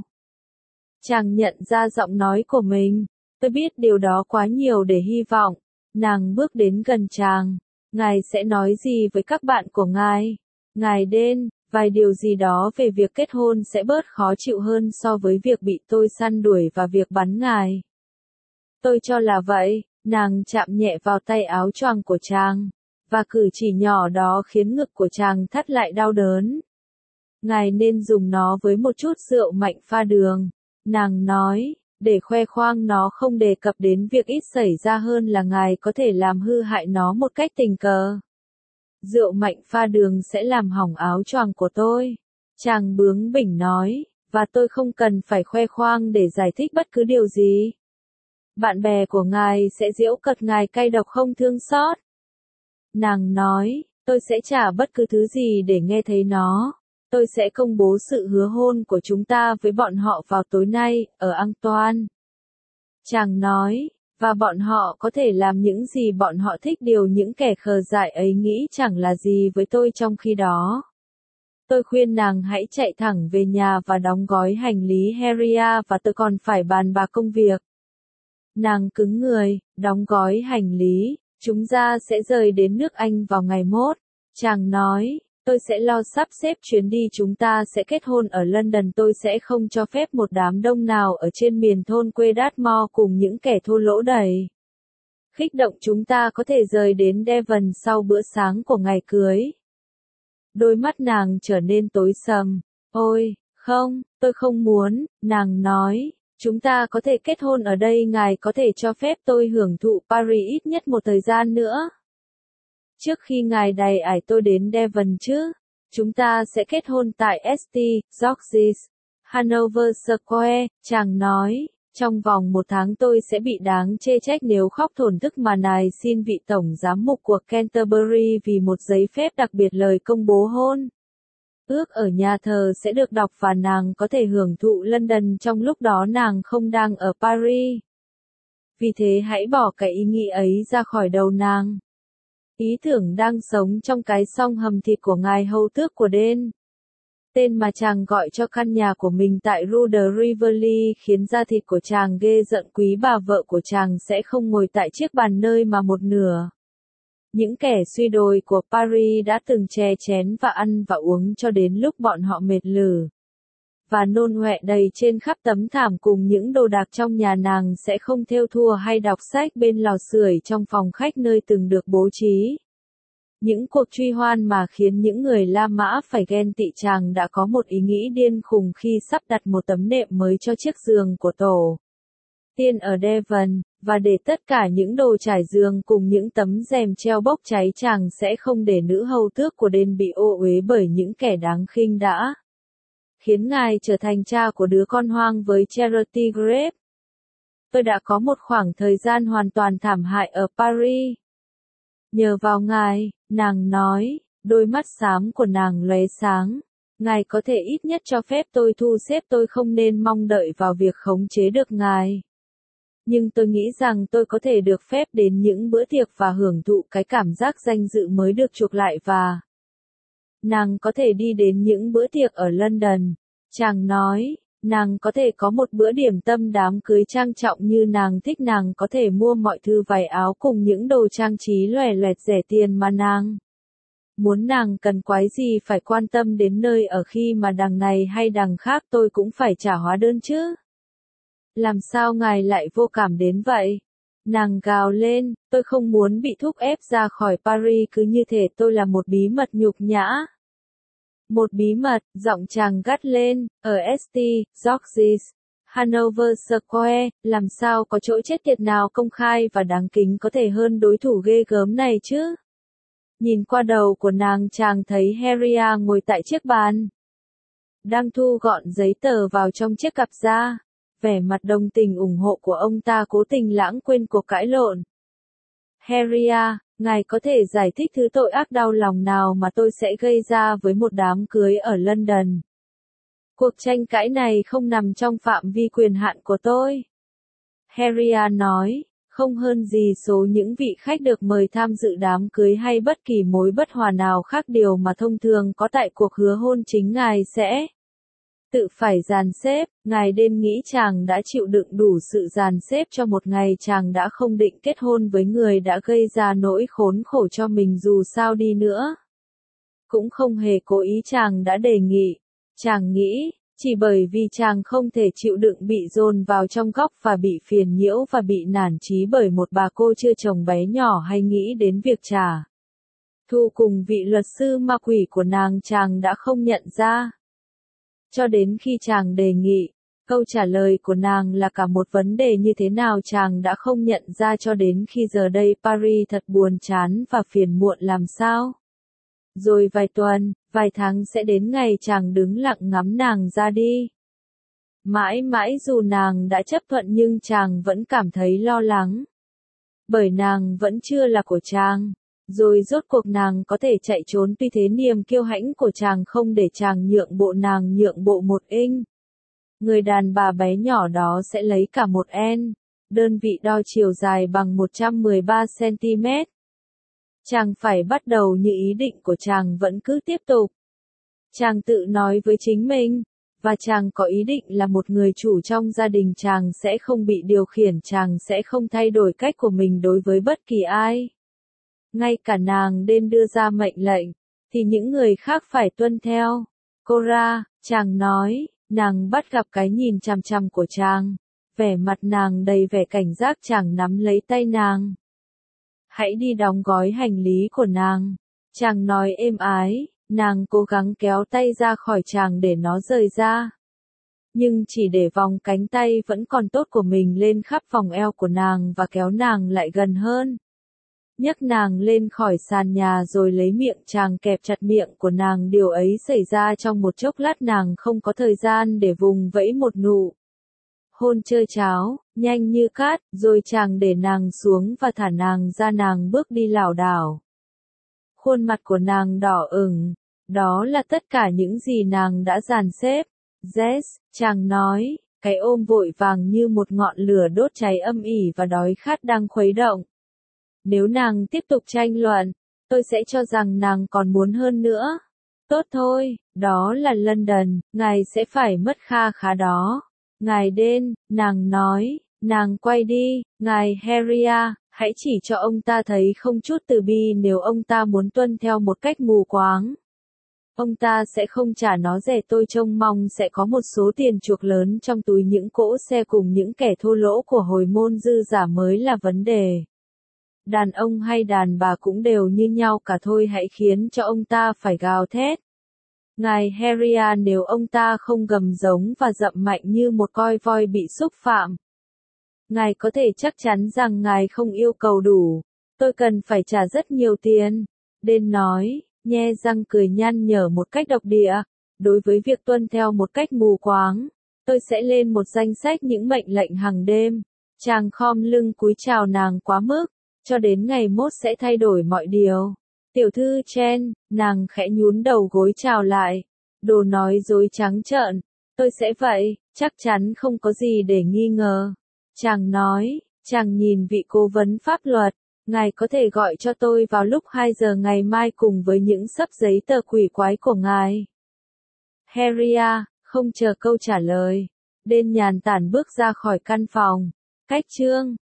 Chàng nhận ra giọng nói của mình. Tôi biết điều đó quá nhiều để hy vọng. Nàng bước đến gần chàng. Ngài sẽ nói gì với các bạn của ngài? Ngài Đen, vài điều gì đó về việc kết hôn sẽ bớt khó chịu hơn so với việc bị tôi săn đuổi và việc bắn ngài. Tôi cho là vậy. Nàng chạm nhẹ vào tay áo choàng của chàng, và cử chỉ nhỏ đó khiến ngực của chàng thắt lại đau đớn. Ngài nên dùng nó với một chút rượu mạnh pha đường. Nàng nói, để khoe khoang. Nó không đề cập đến việc ít xảy ra hơn là ngài có thể làm hư hại nó một cách tình cờ. Rượu mạnh pha đường sẽ làm hỏng áo choàng của tôi. Chàng bướng bỉnh nói, và tôi không cần phải khoe khoang để giải thích bất cứ điều gì. Bạn bè của ngài sẽ giễu cợt ngài cay độc không thương xót. Nàng nói, tôi sẽ trả bất cứ thứ gì để nghe thấy nó. Tôi sẽ công bố sự hứa hôn của chúng ta với bọn họ vào tối nay, ở Antoine. Chàng nói, và bọn họ có thể làm những gì bọn họ thích. Điều những kẻ khờ dại ấy nghĩ chẳng là gì với tôi trong khi đó. Tôi khuyên nàng hãy chạy thẳng về nhà và đóng gói hành lý Harriet và tôi còn phải bàn bạc công việc. Nàng cứng người, đóng gói hành lý, chúng ta sẽ rời đến nước Anh vào ngày mốt. Chàng nói, Tôi sẽ lo sắp xếp chuyến đi, chúng ta sẽ kết hôn ở London, tôi sẽ không cho phép một đám đông nào ở trên miền thôn quê Dartmoor cùng những kẻ thô lỗ đầy khích động chúng ta có thể rời đến Devon sau bữa sáng của ngày cưới. Đôi mắt nàng trở nên tối sầm. Ôi, không, tôi không muốn, nàng nói. Chúng ta có thể kết hôn ở đây, ngài có thể cho phép tôi hưởng thụ Paris ít nhất một thời gian nữa. Trước khi ngài đày ải tôi đến Devon chứ, chúng ta sẽ kết hôn tại ét tê George's, Hanover Square, chàng nói. Trong vòng một tháng tôi sẽ bị đáng chê trách nếu khóc thổn thức mà nài xin vị tổng giám mục của Canterbury vì một giấy phép đặc biệt lời công bố hôn. Ước ở nhà thờ sẽ được đọc và nàng có thể hưởng thụ London trong lúc đó nàng không đang ở Paris. Vì thế hãy bỏ cái ý nghĩ ấy ra khỏi đầu nàng. Ý tưởng đang sống trong cái song hầm thịt của ngài hầu tước của Den. Tên mà chàng gọi cho căn nhà của mình tại Rue de Rivoli khiến da thịt của chàng ghê giận. Quý bà vợ của chàng sẽ không ngồi tại chiếc bàn nơi mà một nửa những kẻ suy đồi của Paris đã từng chè chén và ăn và uống cho đến lúc bọn họ mệt lử và nôn ọe đầy trên khắp tấm thảm. Cùng những đồ đạc trong nhà nàng sẽ không thêu thùa hay đọc sách bên lò sưởi trong phòng khách nơi từng được bố trí. Những cuộc truy hoan mà khiến những người La Mã phải ghen tị. Chàng đã có một ý nghĩ điên khùng khi sắp đặt một tấm nệm mới cho chiếc giường của tổ tiên ở Devon, và để tất cả những đồ trải giường cùng những tấm rèm treo bốc cháy. Chàng sẽ không để nữ hầu tước của Den bị ô uế bởi những kẻ đáng khinh đã khiến ngài trở thành cha của đứa con hoang với Charity Grape. Tôi đã có một khoảng thời gian hoàn toàn thảm hại ở Paris. Nhờ vào ngài, nàng nói, đôi mắt xám của nàng lóe sáng. Ngài có thể ít nhất cho phép tôi thu xếp, tôi không nên mong đợi vào việc khống chế được ngài. Nhưng tôi nghĩ rằng tôi có thể được phép đến những bữa tiệc và hưởng thụ cái cảm giác danh dự mới được chuộc lại và nàng có thể đi đến những bữa tiệc ở London. Chàng nói, nàng có thể có một bữa điểm tâm đám cưới trang trọng như nàng thích, nàng có thể mua mọi thứ vải áo cùng những đồ trang trí loè loẹt rẻ tiền mà nàng muốn. Nàng cần quái gì phải quan tâm đến nơi ở khi mà đằng này hay đằng khác tôi cũng phải trả hóa đơn chứ. Làm sao ngài lại vô cảm đến vậy? Nàng gào lên, tôi không muốn bị thúc ép ra khỏi Paris cứ như thể tôi là một bí mật nhục nhã. Một bí mật, giọng chàng gắt lên, ở ét tê George's, Hanover Square, làm sao có chỗ chết tiệt nào công khai và đáng kính có thể hơn đối thủ ghê gớm này chứ? Nhìn qua đầu của nàng, chàng thấy Harriet ngồi tại chiếc bàn, đang thu gọn giấy tờ vào trong chiếc cặp da. Vẻ mặt đồng tình ủng hộ của ông ta cố tình lãng quên cuộc cãi lộn. Harriet, ngài có thể giải thích thứ tội ác đau lòng nào mà tôi sẽ gây ra với một đám cưới ở London? Cuộc tranh cãi này không nằm trong phạm vi quyền hạn của tôi. Harriet nói, không hơn gì số những vị khách được mời tham dự đám cưới hay bất kỳ mối bất hòa nào khác. Điều mà thông thường có tại cuộc hứa hôn chính ngài sẽ tự phải dàn xếp. Ngài nên nghĩ chàng đã chịu đựng đủ sự dàn xếp cho một ngày. Chàng đã không định kết hôn với người đã gây ra nỗi khốn khổ cho mình dù sao đi nữa. Cũng không hề cố ý chàng đã đề nghị. Chàng nghĩ, chỉ bởi vì chàng không thể chịu đựng bị dồn vào trong góc và bị phiền nhiễu và bị nản chí bởi một bà cô chưa chồng bé nhỏ hay nghĩ đến việc trả thù cùng vị luật sư ma quỷ của nàng, chàng đã không nhận ra. Cho đến khi chàng đề nghị, câu trả lời của nàng là cả một vấn đề như thế nào chàng đã không nhận ra cho đến khi giờ đây. Paris thật buồn chán và phiền muộn làm sao? Rồi vài tuần, vài tháng sẽ đến ngày chàng đứng lặng ngắm nàng ra đi. Mãi mãi dù nàng đã chấp thuận nhưng chàng vẫn cảm thấy lo lắng. Bởi nàng vẫn chưa là của chàng. Rồi rốt cuộc nàng có thể chạy trốn, tuy thế niềm kiêu hãnh của chàng không để chàng nhượng bộ. Nàng nhượng bộ một inch. Người đàn bà bé nhỏ đó sẽ lấy cả một en, đơn vị đo chiều dài bằng một trăm mười ba xăng-ti-mét. Chàng phải bắt đầu như ý định của chàng vẫn cứ tiếp tục. Chàng tự nói với chính mình, và chàng có ý định là một người chủ trong gia đình. Chàng sẽ không bị điều khiển, chàng sẽ không thay đổi cách của mình đối với bất kỳ ai. Ngay cả nàng nên đưa ra mệnh lệnh, thì những người khác phải tuân theo. Cora, chàng nói, nàng bắt gặp cái nhìn chằm chằm của chàng. Vẻ mặt nàng đầy vẻ cảnh giác, chàng nắm lấy tay nàng. Hãy đi đóng gói hành lý của nàng. Chàng nói êm ái, nàng cố gắng kéo tay ra khỏi chàng để nó rời ra. Nhưng chỉ để vòng cánh tay vẫn còn tốt của mình lên khắp vòng eo của nàng và kéo nàng lại gần hơn. Nhấc nàng lên khỏi sàn nhà rồi lấy miệng chàng kẹp chặt miệng của nàng. Điều ấy xảy ra trong một chốc lát, nàng không có thời gian để vùng vẫy một nụ hôn chơi cháo, nhanh như cát, rồi chàng để nàng xuống và thả nàng ra. Nàng bước đi lảo đảo. Khuôn mặt của nàng đỏ ửng. Đó là tất cả những gì nàng đã dàn xếp. Yes, chàng nói, cái ôm vội vàng như một ngọn lửa đốt cháy âm ỉ và đói khát đang khuấy động. Nếu nàng tiếp tục tranh luận, tôi sẽ cho rằng nàng còn muốn hơn nữa. Tốt thôi, đó là London, ngài sẽ phải mất kha khá đó. Ngài đến, nàng nói, nàng quay đi, ngài Harrya, hãy chỉ cho ông ta thấy không chút từ bi nếu ông ta muốn tuân theo một cách mù quáng. Ông ta sẽ không trả nó rẻ. Tôi trông mong sẽ có một số tiền chuộc lớn trong túi những cỗ xe cùng những kẻ thô lỗ của hồi môn dư giả mới là vấn đề. Đàn ông hay đàn bà cũng đều như nhau cả thôi, hãy khiến cho ông ta phải gào thét. Ngài Harrya, nếu ông ta không gầm giống và dậm mạnh như một con voi bị xúc phạm, ngài có thể chắc chắn rằng ngài không yêu cầu đủ. Tôi cần phải trả rất nhiều tiền. Đến nói, nhe răng cười nhăn nhở một cách độc địa. Đối với việc tuân theo một cách mù quáng, tôi sẽ lên một danh sách những mệnh lệnh hàng đêm. Chàng khom lưng cúi chào nàng quá mức, cho đến ngày mốt sẽ thay đổi mọi điều. Tiểu thư Chen, nàng khẽ nhún đầu gối chào lại. Đồ nói dối trắng trợn. Tôi sẽ vậy, chắc chắn không có gì để nghi ngờ. Chàng nói, chàng nhìn vị cố vấn pháp luật. Ngài có thể gọi cho tôi vào lúc hai giờ ngày mai cùng với những xấp giấy tờ quỷ quái của ngài. Harrya, không chờ câu trả lời. Đên nhàn tản bước ra khỏi căn phòng. Cách chương